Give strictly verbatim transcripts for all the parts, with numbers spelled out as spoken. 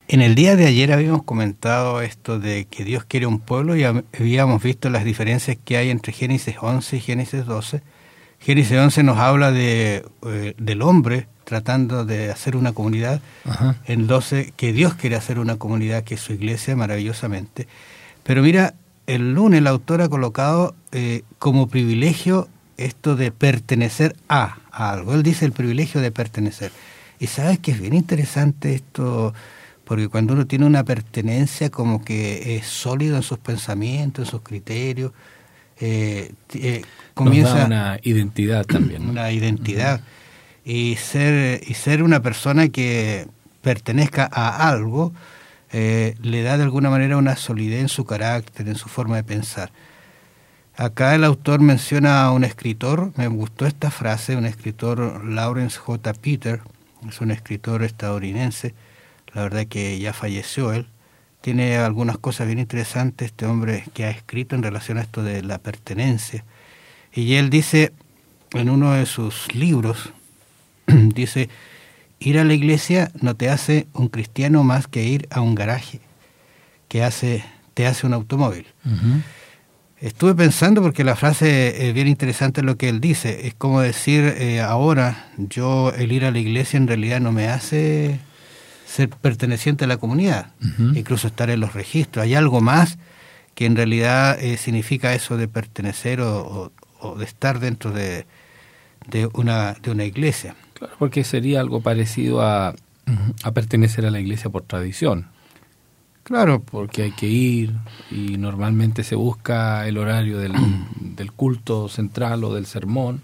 En el día de ayer habíamos comentado esto de que Dios quiere un pueblo y habíamos visto las diferencias que hay entre Génesis once y Génesis doce. Génesis once nos habla de, eh, del hombre tratando de hacer una comunidad. Ajá. En doce, que Dios quiere hacer una comunidad, que es su iglesia, maravillosamente. Pero mira, el lunes el autor ha colocado eh, como privilegio esto de pertenecer a, a algo. Él dice el privilegio de pertenecer. Y sabes que es bien interesante esto, porque cuando uno tiene una pertenencia como que es sólido en sus pensamientos, en sus criterios, eh, eh, comienza Nos da una identidad también. Una identidad. Uh-huh. Y ser, y ser una persona que pertenezca a algo eh, le da de alguna manera una solidez en su carácter, en su forma de pensar. Acá el autor menciona a un escritor, me gustó esta frase, un escritor, Lawrence J. Peter, es un escritor estadounidense, la verdad que ya falleció él. Tiene algunas cosas bien interesantes este hombre que ha escrito en relación a esto de la pertenencia. Y él dice en uno de sus libros, dice, ir a la iglesia no te hace un cristiano más que ir a un garaje, que hace, te hace un automóvil. Uh-huh. Estuve pensando porque la frase es bien interesante lo que él dice. Es como decir, eh, ahora yo el ir a la iglesia en realidad no me hace ser perteneciente a la comunidad, uh-huh. incluso estar en los registros. Hay algo más que en realidad eh, significa eso de pertenecer o, o, o de estar dentro de, de, una, de una iglesia. Claro, porque sería algo parecido a, a pertenecer a la iglesia por tradición. Claro, porque hay que ir y normalmente se busca el horario del, del culto central o del sermón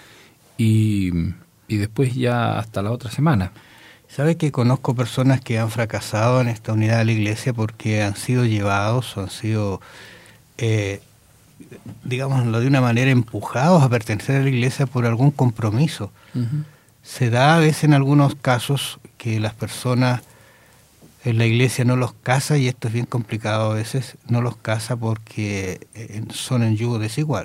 y, y después ya hasta la otra semana. ¿Sabe que conozco personas que han fracasado en esta unidad de la iglesia porque han sido llevados o han sido, eh, digámoslo de una manera, empujados a pertenecer a la iglesia por algún compromiso? Uh-huh. Se da a veces en algunos casos que las personas en la iglesia no los casa, y esto es bien complicado a veces, no los casa porque son en yugo desigual.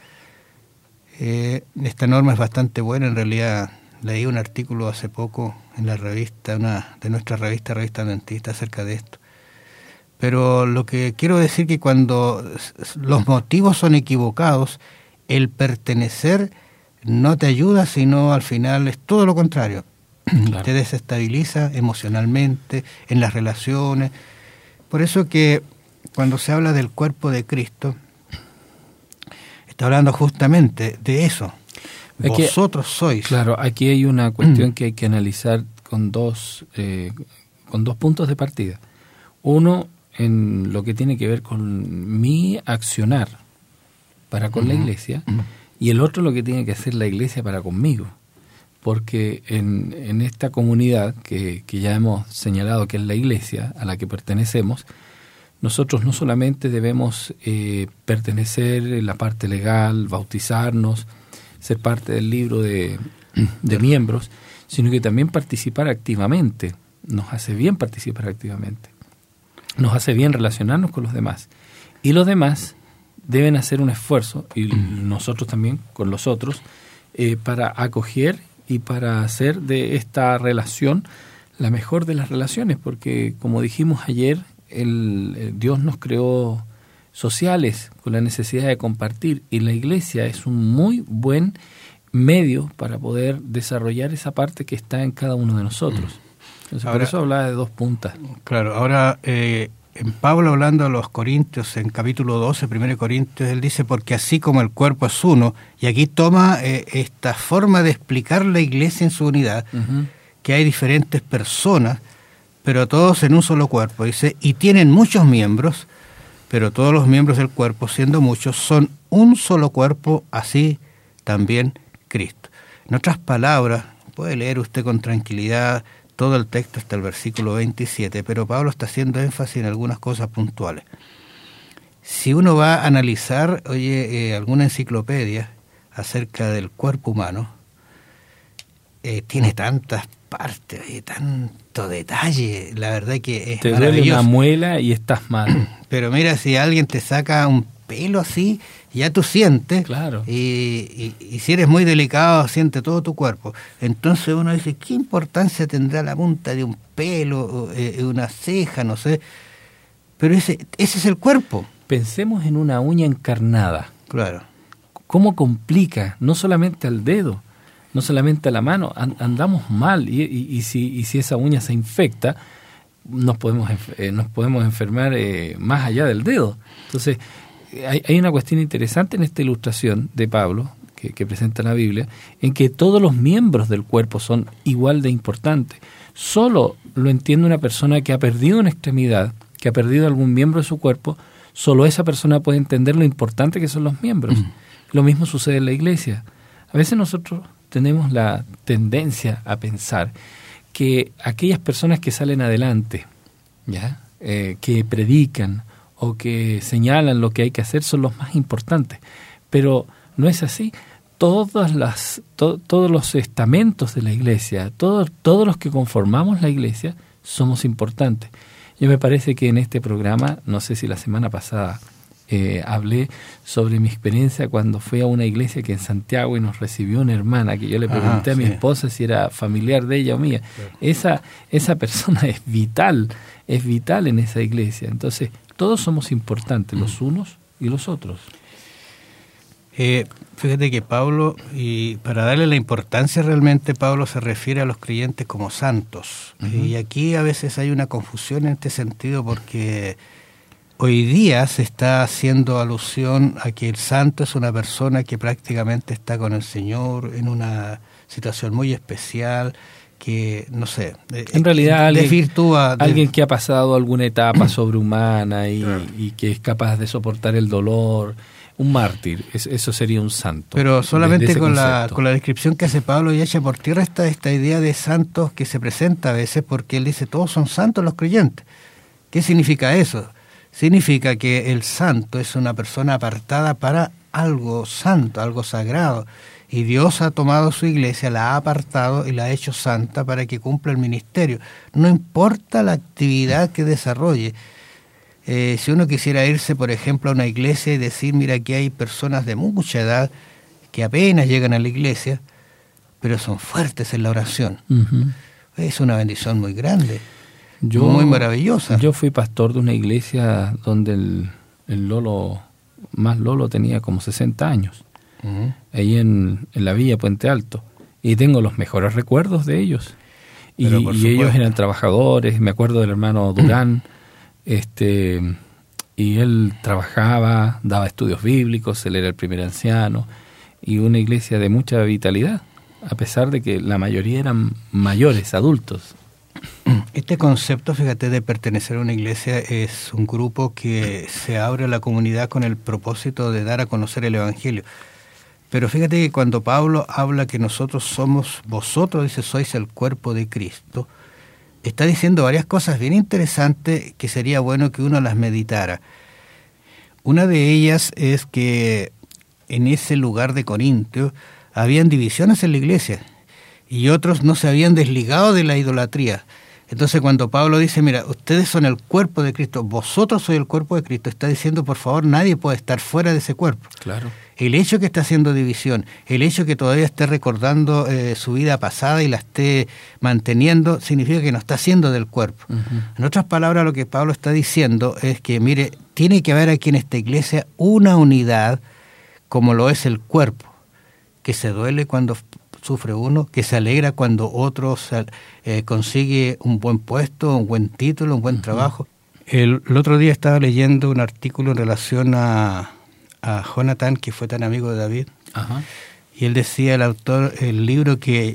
Eh, esta norma es bastante buena, en realidad leí un artículo hace poco en la revista, una de nuestra revista, Revista Adventista, acerca de esto. Pero lo que quiero decir que cuando los motivos son equivocados, el pertenecer no te ayuda, sino al final es todo lo contrario. Claro. Te desestabiliza emocionalmente, en las relaciones. Por eso que cuando se habla del cuerpo de Cristo, está hablando justamente de eso. Aquí, vosotros sois. Claro, aquí hay una cuestión que hay que analizar con dos, eh, con dos puntos de partida. Uno, en lo que tiene que ver con mi accionar para con uh-huh. la iglesia, uh-huh. y el otro lo que tiene que hacer la iglesia para conmigo. Porque en, en esta comunidad que, que ya hemos señalado que es la iglesia a la que pertenecemos, nosotros no solamente debemos eh, pertenecer en la parte legal, bautizarnos, ser parte del libro de, de miembros, sino que también participar activamente. Nos hace bien participar activamente. Nos hace bien relacionarnos con los demás. Y los demás deben hacer un esfuerzo, y nosotros también con los otros, eh, para acoger y para hacer de esta relación la mejor de las relaciones, porque como dijimos ayer, el, el Dios nos creó sociales con la necesidad de compartir, y la iglesia es un muy buen medio para poder desarrollar esa parte que está en cada uno de nosotros. Entonces, ahora, por eso hablaba de dos puntas. Claro, ahora eh, en Pablo hablando a los Corintios, en capítulo doce, primero Corintios, él dice, porque así como el cuerpo es uno, y aquí toma eh, esta forma de explicar la iglesia en su unidad, uh-huh. que hay diferentes personas, pero todos en un solo cuerpo, dice, y tienen muchos miembros, pero todos los miembros del cuerpo, siendo muchos, son un solo cuerpo, así también Cristo. En otras palabras, puede leer usted con tranquilidad todo el texto hasta el versículo veintisiete, pero Pablo está haciendo énfasis en algunas cosas puntuales. Si uno va a analizar, oye, eh, alguna enciclopedia acerca del cuerpo humano, eh, tiene tantas partes, oye, tanto detalle, la verdad que es te maravilloso. Te duele una muela y estás mal. Pero mira, si alguien te saca un pelo así, ya tú sientes, claro. y, y, y si eres muy delicado, siente todo tu cuerpo. Entonces uno dice, ¿qué importancia tendrá la punta de un pelo, eh, una ceja, no sé? Pero ese, ese es el cuerpo. Pensemos en una uña encarnada. Claro. ¿Cómo complica? No solamente al dedo, no solamente a la mano, and, andamos mal, y, y, y, si, y si esa uña se infecta, nos podemos, eh, nos podemos enfermar eh, más allá del dedo. Entonces, hay, hay una cuestión interesante en esta ilustración de Pablo, que, que presenta la Biblia, en que todos los miembros del cuerpo son igual de importantes. Solo lo entiende una persona que ha perdido una extremidad, que ha perdido algún miembro de su cuerpo, solo esa persona puede entender lo importante que son los miembros. Mm. Lo mismo sucede en la iglesia. A veces nosotros tenemos la tendencia a pensar que aquellas personas que salen adelante, ¿ya? Eh, que predican o que señalan lo que hay que hacer son los más importantes. Pero no es así. Todas las, to, todos los estamentos de la iglesia, todos, todos los que conformamos la iglesia, somos importantes. Yo me parece que en este programa, no sé si la semana pasada, Eh, hablé sobre mi experiencia cuando fui a una iglesia que en Santiago y nos recibió una hermana, que yo le pregunté Ajá, a mi sí. esposa si era familiar de ella o mía. Claro. Esa, esa persona es vital, es vital en esa iglesia. Entonces, todos somos importantes, los unos y los otros. Eh, fíjate que Pablo, y para darle la importancia realmente, Pablo se refiere a los creyentes como santos. Uh-huh. Y aquí a veces hay una confusión en este sentido porque hoy día se está haciendo alusión a que el santo es una persona que prácticamente está con el Señor en una situación muy especial, que, no sé, en realidad alguien, desvirtúa... De... alguien que ha pasado alguna etapa sobrehumana y, y que es capaz de soportar el dolor, un mártir, eso sería un santo. Pero solamente con la, con la descripción que hace Pablo y echa por tierra esta, esta idea de santos que se presenta a veces, porque él dice, todos son santos los creyentes. ¿Qué significa eso? Significa que el santo es una persona apartada para algo santo, algo sagrado. Y Dios ha tomado su iglesia, la ha apartado y la ha hecho santa para que cumpla el ministerio. No importa la actividad que desarrolle. Eh, si uno quisiera irse, por ejemplo, a una iglesia y decir, mira, aquí hay personas de mucha edad que apenas llegan a la iglesia, pero son fuertes en la oración. Uh-huh. Es una bendición muy grande. Yo, muy maravillosa. Yo fui pastor de una iglesia donde el, el Lolo, más Lolo tenía como sesenta años, uh-huh. ahí en, en la Villa Puente Alto, y tengo los mejores recuerdos de ellos. Y, y ellos eran trabajadores, me acuerdo del hermano Durán, este y él trabajaba, daba estudios bíblicos, él era el primer anciano, y una iglesia de mucha vitalidad, a pesar de que la mayoría eran mayores, adultos. Este concepto, fíjate, de pertenecer a una iglesia es un grupo que se abre a la comunidad con el propósito de dar a conocer el Evangelio. Pero fíjate que cuando Pablo habla que nosotros somos, vosotros, dice, sois el cuerpo de Cristo, está diciendo varias cosas bien interesantes que sería bueno que uno las meditara. Una de ellas es que en ese lugar de Corintio habían divisiones en la iglesia y otros no se habían desligado de la idolatría. Entonces cuando Pablo dice, mira, ustedes son el cuerpo de Cristo, vosotros sois el cuerpo de Cristo, está diciendo, por favor, nadie puede estar fuera de ese cuerpo. Claro. El hecho que esté haciendo división, el hecho que todavía esté recordando eh, su vida pasada y la esté manteniendo, significa que no está siendo del cuerpo. Uh-huh. En otras palabras, lo que Pablo está diciendo es que, mire, tiene que haber aquí en esta iglesia una unidad como lo es el cuerpo, que se duele cuando sufre uno, que se alegra cuando otro eh, consigue un buen puesto, un buen título, un buen uh-huh. trabajo. El, el otro día estaba leyendo un artículo en relación a... a Jonathan, que fue tan amigo de David, Ajá. y él decía, el autor, el libro que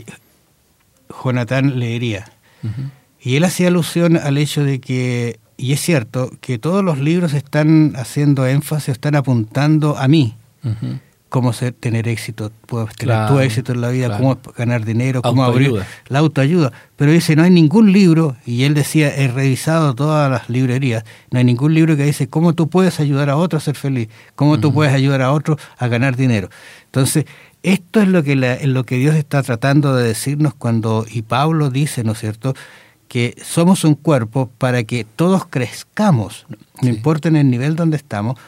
Jonathan leería. Uh-huh. Y él hacía alusión al hecho de que, y es cierto, que todos los libros están haciendo énfasis, están apuntando a mí, uh-huh. cómo ser, tener éxito, puedes tener claro, tu éxito en la vida, claro. cómo ganar dinero, cómo autoayuda. abrir la autoayuda. Pero dice, no hay ningún libro, y él decía, he revisado todas las librerías, no hay ningún libro que dice cómo tú puedes ayudar a otro a ser feliz, cómo uh-huh. tú puedes ayudar a otro a ganar dinero. Entonces, esto es lo que la, es lo que Dios está tratando de decirnos cuando, y Pablo dice, ¿no es cierto?, que somos un cuerpo para que todos crezcamos, no sí. importa en el nivel donde estamos,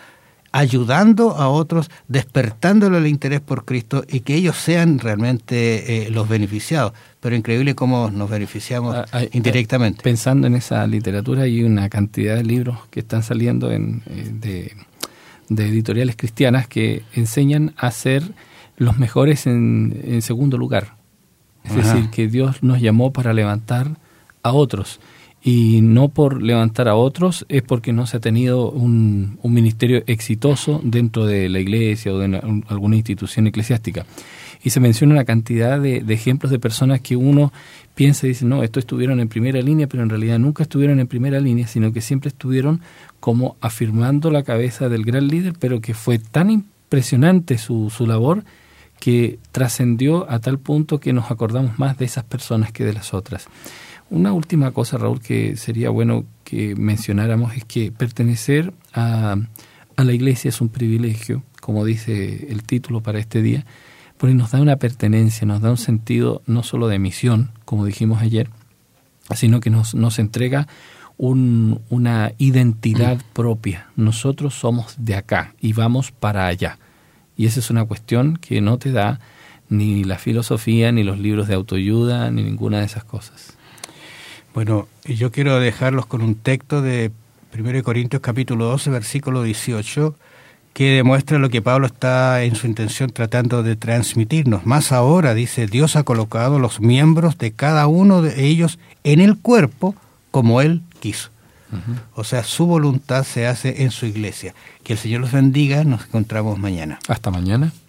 ayudando a otros, despertándole el interés por Cristo y que ellos sean realmente eh, los beneficiados. Pero increíble cómo nos beneficiamos ah, ah, indirectamente. Pensando en esa literatura, hay una cantidad de libros que están saliendo en, eh, de, de editoriales cristianas que enseñan a ser los mejores en, en segundo lugar. Es Ajá. decir, que Dios nos llamó para levantar a otros. Y no por levantar a otros es porque no se ha tenido un, un ministerio exitoso dentro de la iglesia o de una, un, alguna institución eclesiástica. Y se menciona una cantidad de, de ejemplos de personas que uno piensa y dice, no, estos estuvieron en primera línea, pero en realidad nunca estuvieron en primera línea, sino que siempre estuvieron como afirmando la cabeza del gran líder, pero que fue tan impresionante su, su labor que trascendió a tal punto que nos acordamos más de esas personas que de las otras. Una última cosa, Raúl, que sería bueno que mencionáramos es que pertenecer a, a la iglesia es un privilegio, como dice el título para este día, porque nos da una pertenencia, nos da un sentido no solo de misión, como dijimos ayer, sino que nos, nos entrega un, una identidad propia. Nosotros somos de acá y vamos para allá. Y esa es una cuestión que no te da ni la filosofía, ni los libros de autoayuda, ni ninguna de esas cosas. Bueno, yo quiero dejarlos con un texto de primera de Corintios capítulo doce, versículo dieciocho, que demuestra lo que Pablo está en su intención tratando de transmitirnos. Más ahora, dice, Dios ha colocado los miembros de cada uno de ellos en el cuerpo como Él quiso. Uh-huh. O sea, su voluntad se hace en su iglesia. Que el Señor los bendiga, nos encontramos mañana. Hasta mañana.